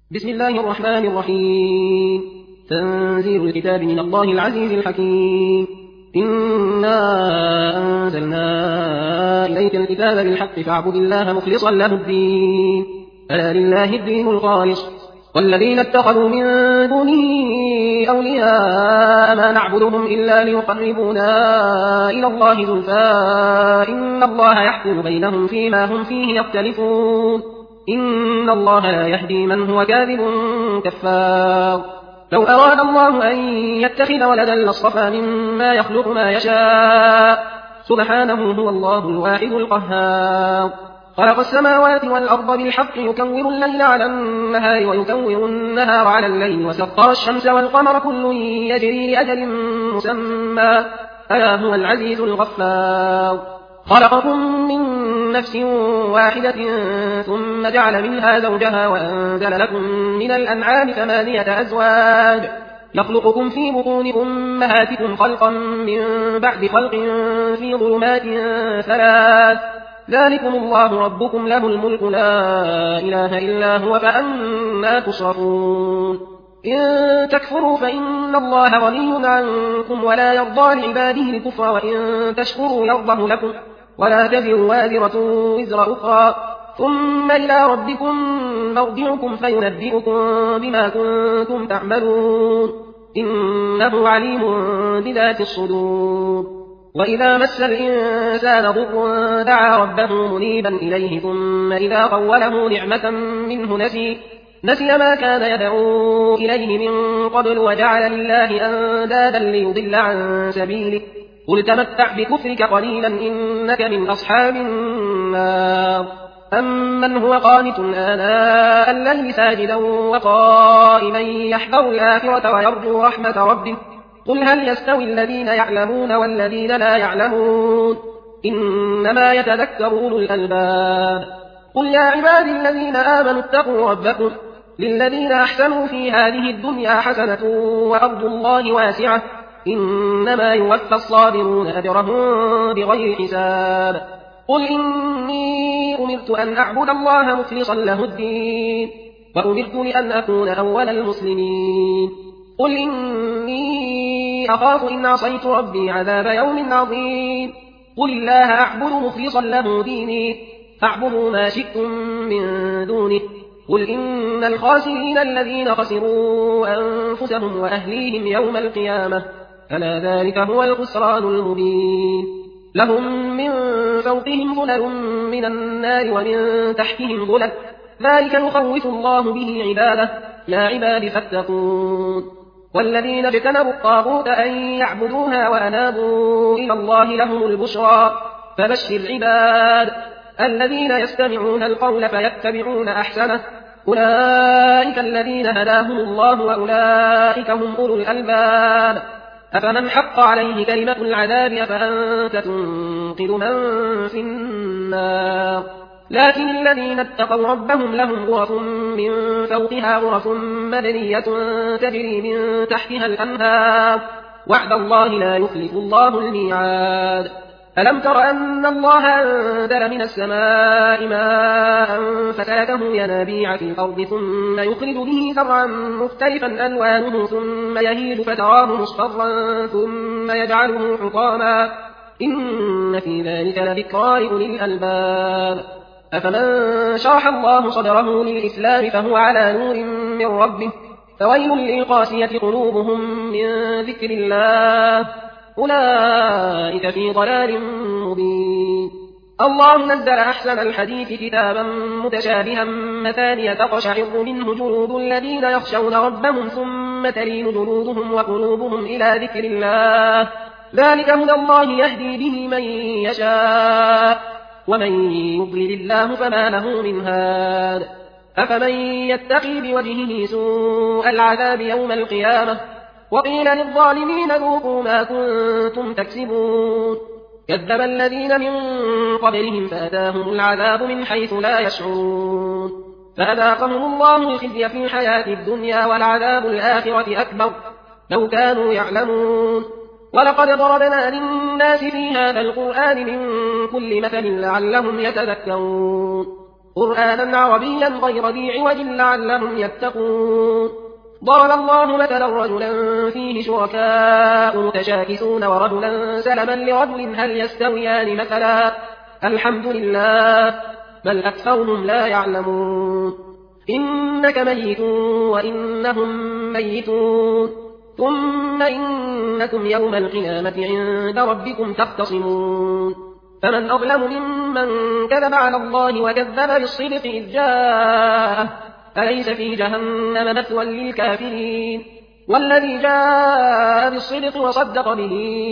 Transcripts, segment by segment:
بسم الله الرحمن الرحيم. تنزيل الكتاب من الله العزيز الحكيم. إنا أنزلنا إليك الكتاب بالحق فاعبد الله مخلصا له الدين ألا لله الدين الخالص والذين اتخذوا من دونه أولياء ما نعبدهم إلا ليقربونا إلى الله زلفى إن الله يحكم بينهم فيما هم فيه يختلفون إن الله لا يهدي من هو كاذب كفار. لو أراد الله أن يتخذ ولدا لاصطفى مما يخلق ما يشاء سبحانه هو الله الواحد القهار. خلق السماوات والأرض بالحق يكور الليل على النهار ويكور النهار على الليل وسخر الشمس والقمر كل يجري لأجل مسمى ألا هو العزيز الغفار. خلقكم من نفس واحدة ثم جعل منها زوجها وأنزل لكم من الأنعام 8 أزواج يخلقكم في بطون أمهاتكم خلقا من بعد خلق في ظلمات 3 ذلكم الله ربكم له الملك لا إله إلا هو فأنى تصرفون. إن تكفروا فإن الله غني عنكم ولا يرضى لعباده الكفر وإن تشكروا يرضه لكم ولا تزر وازرة وزر أخرى ثم إلى ربكم مرجعكم فينبئكم بما كنتم تعملون إنه عليم بذات الصدور. وإذا مس الإنسان ضر دعا ربه منيبا إليه ثم إذا خوله نعمة منه نسي ما كان يدعو إليه من قبل وجعل لله أندادا ليضل عن سبيله قل تمتع بكفرك قليلا إنك من أصحاب النار. أمن هو قانت آناء الليل ساجدا وقائما يحذر الآخرة ويرجو رحمة ربه قل هل يستوي الذين يعلمون والذين لا يعلمون إنما يتذكر أولو الألباب. قل يا عبادي الذين آمنوا اتقوا ربكم للذين أحسنوا في هذه الدنيا حسنة وأرض الله واسعة إنما يوفى الصابرون أجرهم بغير حساب. قل إني أمرت أن أعبد الله مخلصا له الدين وأمرت لأن أكون أول المسلمين. قل إني أخاف إن عصيت ربي عذاب يوم عظيم. قل الله أعبد مخلصا له ديني فاعبدوا ما شئتم من دونه. قل إن الخاسرين الذين خسروا أنفسهم وأهليهم يوم القيامة ألا ذلك هو الخسران المبين. لهم من فوقهم ظلل من النار ومن تحتهم ظلل ذلك يخوف الله به عباده يا عباد فاتقون. والذين اجتنبوا الطاغوت أن يعبدوها وأنابوا إلى الله لهم البشرى فبشر عباد الذين يستمعون القول فيتبعون أحسنه أولئك الذين هداهم الله وأولئك هم أولو الألباب. أفمن حق عليه كلمة العذاب أفأنت تنقذ من في النار. لكن الذين اتقوا ربهم لهم غرف من فوقها غرف مبنية تجري من تحتها الأنهار وعد الله لا يخلف الله الميعاد. ألم تر أن الله أنزل من السماء ماء فسلكه ينابيع في الأرض ثم يخرج به زرعا مختلفا ألوانه ثم يهيج فتراه مصفرا ثم يجعله حطاما إن في ذلك لذكرى لأولي الألباب. أفمن شرح الله صدره للإسلام فهو على نور من ربه فويل للقاسية قلوبهم من ذكر الله أولئك في ضلال مبين. الله نزل أحسن الحديث كتابا متشابها مثانية تقشعر منه جلود الذين يخشون ربهم ثم تلين جلودهم وقلوبهم إلى ذكر الله ذلك هدى الله يهدي به من يشاء ومن يضلل الله فما له من هاد. أفمن يتقي بوجهه سوء العذاب يوم القيامة وقيل للظالمين ذوقوا ما كنتم تكسبون. كذب الذين من قبلهم فأتاهم العذاب من حيث لا يشعرون فأذاقهم الله الخزي في الحياة الدنيا ولعذاب الآخرة أكبر لو كانوا يعلمون. ولقد ضربنا للناس في هذا القرآن من كل مثل لعلهم يتذكرون. قرآنا عربيا غير ذي عوج لعلهم يتقون ضرب الله مثلا رجلا فيه شركاء متشاكسون ورجلا سلما لرجل هل يستويان مثلا الحمد لله بل أكثرهم لا يعلمون إنك ميت وإنهم ميتون ثم إنكم يوم القيامة عند ربكم تختصمون فمن أظلم ممن كذب على الله وكذب بالصدق إذ جاءه أليس في جهنم مثوى للكافرين والذي جاء بالصدق وصدق به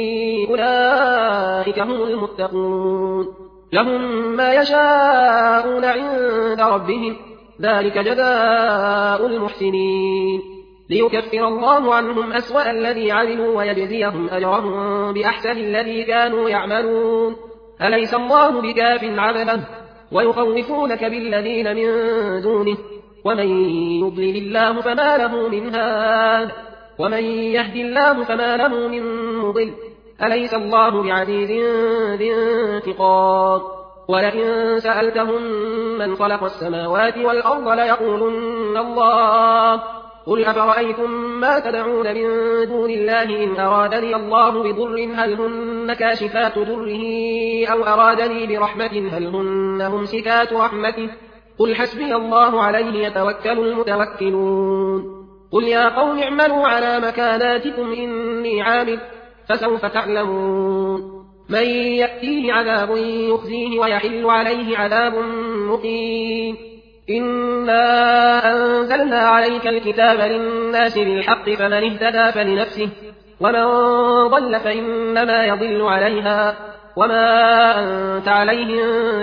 أولئك هم المتقون لهم ما يشاءون عند ربهم ذلك جزاء المحسنين ليكفر الله عنهم أسوأ الذي عملوا ويجزيهم أجرهم بأحسن الذي كانوا يعملون أليس الله بكاف عبده ويخوفونك بالذين من دونه ومن يضلل الله فما له من هاد ومن يهد الله فما له من مضل أليس الله بعزيز ذي انتقام ولئن سألتهم من خلق السماوات والأرض ليقولن الله قل أفرأيتم ما تدعون من دون الله إن أرادني الله بضر هل هن كاشفات ضره أو أرادني برحمة هل هن ممسكات رحمته قل حسبي الله عليه يتوكل المتوكلون قل يا قوم اعملوا على مكاناتكم إني عامل فسوف تعلمون من يأتيه عذاب يخزيه ويحل عليه عذاب مقيم إنا أنزلنا عليك الكتاب للناس بالحق فمن اهتدى فلنفسه ومن ضل فإنما يضل عليها وما أنت عليهم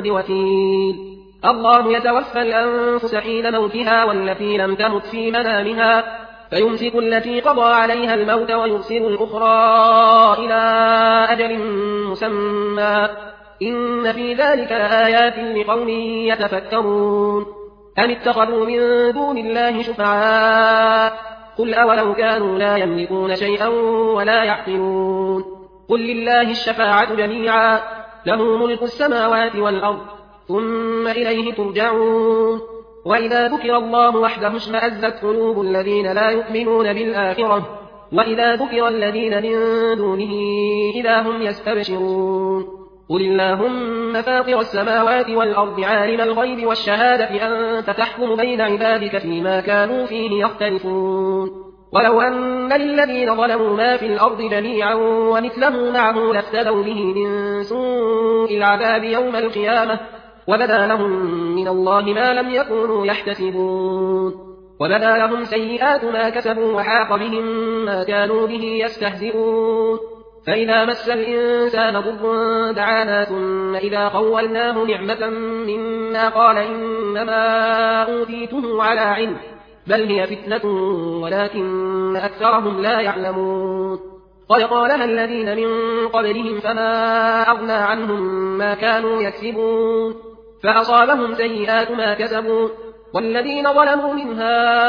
بوكيل الله يتوفى الأنفس حين موتها والتي لم تمت في منامها فيمسك التي قضى عليها الموت ويرسل الأخرى إلى أجل مسمى إن في ذلك لآيات لقوم يتفكرون أم اتخذوا من دون الله شفعاء قل أولو كانوا لا يملكون شيئا ولا يعقلون قل لله الشفاعة جميعا له ملك السماوات والأرض ثم إليه ترجعون وإذا ذكر الله وحده اشمأزت قلوب الذين لا يؤمنون بالآخرة وإذا ذكر الذين من دونه إذا هم يستبشرون قل اللهم فاطر السماوات والأرض عالم الغيب والشهادة أنت تحكم بين عبادك فيما كانوا فيه يختلفون ولو أن للذين ظلموا ما في الأرض جميعا ومثله معه لافتدوا به من سوء العذاب يوم القيامة وبدا لهم من الله ما لم يكونوا يحتسبون وبدا لهم سيئات ما كسبوا وحاق بهم ما كانوا به يستهزئون فإذا مس الإنسان ضر دعانا ثم إذا خولناه نعمة منا قال إنما أوتيته على علم بل هي فتنة ولكن أكثرهم لا يعلمون قد قالها الذين من قبلهم فما أغنى عنهم ما كانوا يكسبون فأصابهم سيئات ما كسبوا والذين ظلموا من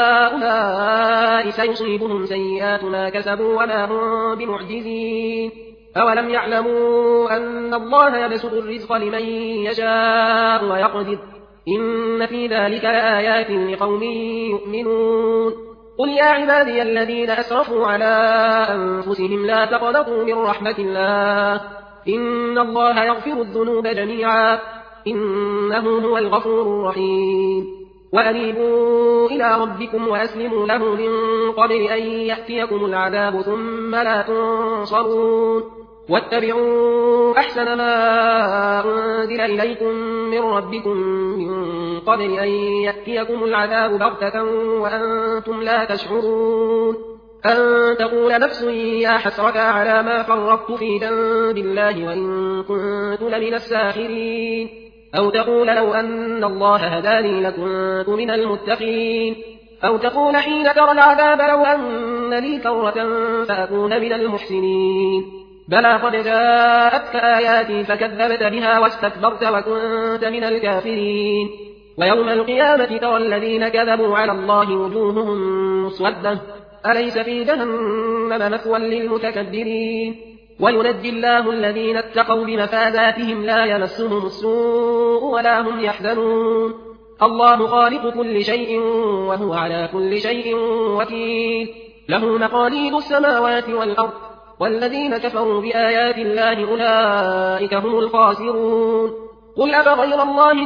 هؤلاء سيصيبهم سيئات ما كسبوا وما هم بمعجزين أولم يعلموا أن الله يبسط الرزق لمن يشاء ويقدر إن في ذلك لآيات لقوم يؤمنون قل يا عبادي الذين أسرفوا على أنفسهم لا تقنطوا من رحمة الله إن الله يغفر الذنوب جميعا إنه هو الغفور الرحيم وأنيبوا إلى ربكم وأسلموا له من قبل أن يأتيكم العذاب ثم لا تنصرون واتبعوا أحسن ما أنزل إليكم من ربكم من قبل أن يأتيكم العذاب بغتة وأنتم لا تشعرون أن تقول نفس يا حسرة على ما فرطت في ذنب الله وإن كنت لمن الساخرين أو تقول لو أن الله هداني لكنت من المتقين أو تقول حين ترى العذاب لو أن لي كرة فأكون من المحسنين بلى قد جاءتك آياتي فكذبت بها واستكبرت وكنت من الكافرين ويوم القيامة ترى الذين كذبوا على الله وجوههم مسودة أليس في جهنم مثوى للمتكبرين وينجي الله الذين اتقوا بمفازاتهم لا يمسهم السوء ولا هم يحزنون الله خالق كل شيء وهو على كل شيء وكيل له مقاليد السماوات والأرض والذين كفروا بآيات الله أولئك هم الخاسرون قل أفغير الله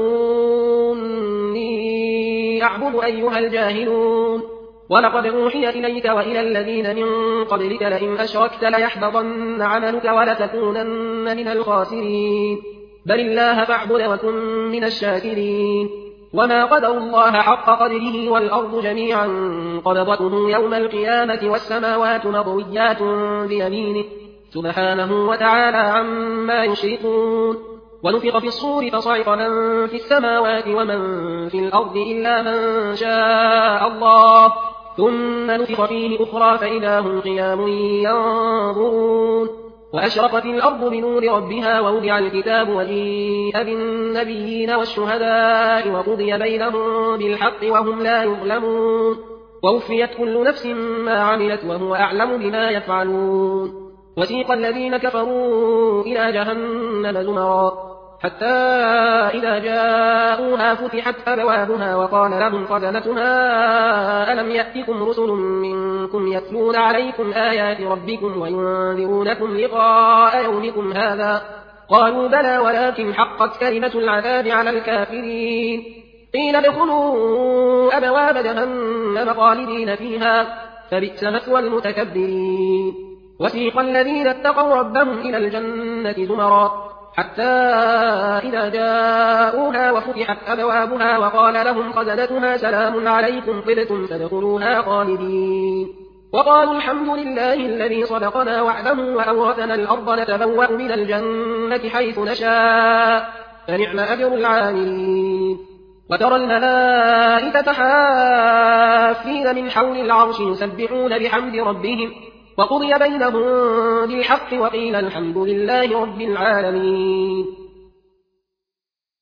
تأمروني أعبد أيها الجاهلون ولقد أوحي إليك وإلى الذين من قبلك لئن أشركت ليحبطن عملك ولتكونن من الخاسرين بل الله فاعبد وكن من الشاكرين وما قدروا الله حق قدره والأرض جميعا قبضته يوم القيامة والسماوات مطويات بيمينه سبحانه وتعالى عما يشركون ونفخ في الصور فصعق من في السماوات ومن في الأرض إلا من شاء الله ثم نفخ فيه أخرى فإذا هم قيام ينظرون وأشرقت الأرض بنور ربها ووضع الكتاب وجيء بالنبيين والشهداء وقضي بينهم بالحق وهم لا يظلمون ووفيت كل نفس ما عملت وهو أعلم بما يفعلون وسيق الذين كفروا إلى جهنم زمرا حتى إذا جاءوها فتحت أبوابها وقال لهم خزنتها ألم يأتكم رسل منكم يتلون عليكم آيات ربكم وينذرونكم لقاء يومكم هذا قالوا بلى ولكن حقت كلمة العذاب على الكافرين قيل ادخلوا أبواب جهنم خالدين فيها فبئس مثوى المتكبرين وسيق الذين اتقوا ربهم إلى الجنة زمرا حتى إذا جاءوها وفتحت أبوابها وقال لهم خزنتها سلام عليكم طبتم فادخلوها خالدين وقالوا الحمد لله الذي صدقنا وعده وأورثنا الأرض نتبوأ من الجنة حيث نشاء فنعم أجر العاملين وترى الملائكة حافين من حول العرش يسبحون بحمد ربهم وقضي بينهم بالحق وقيل الحمد لله رب العالمين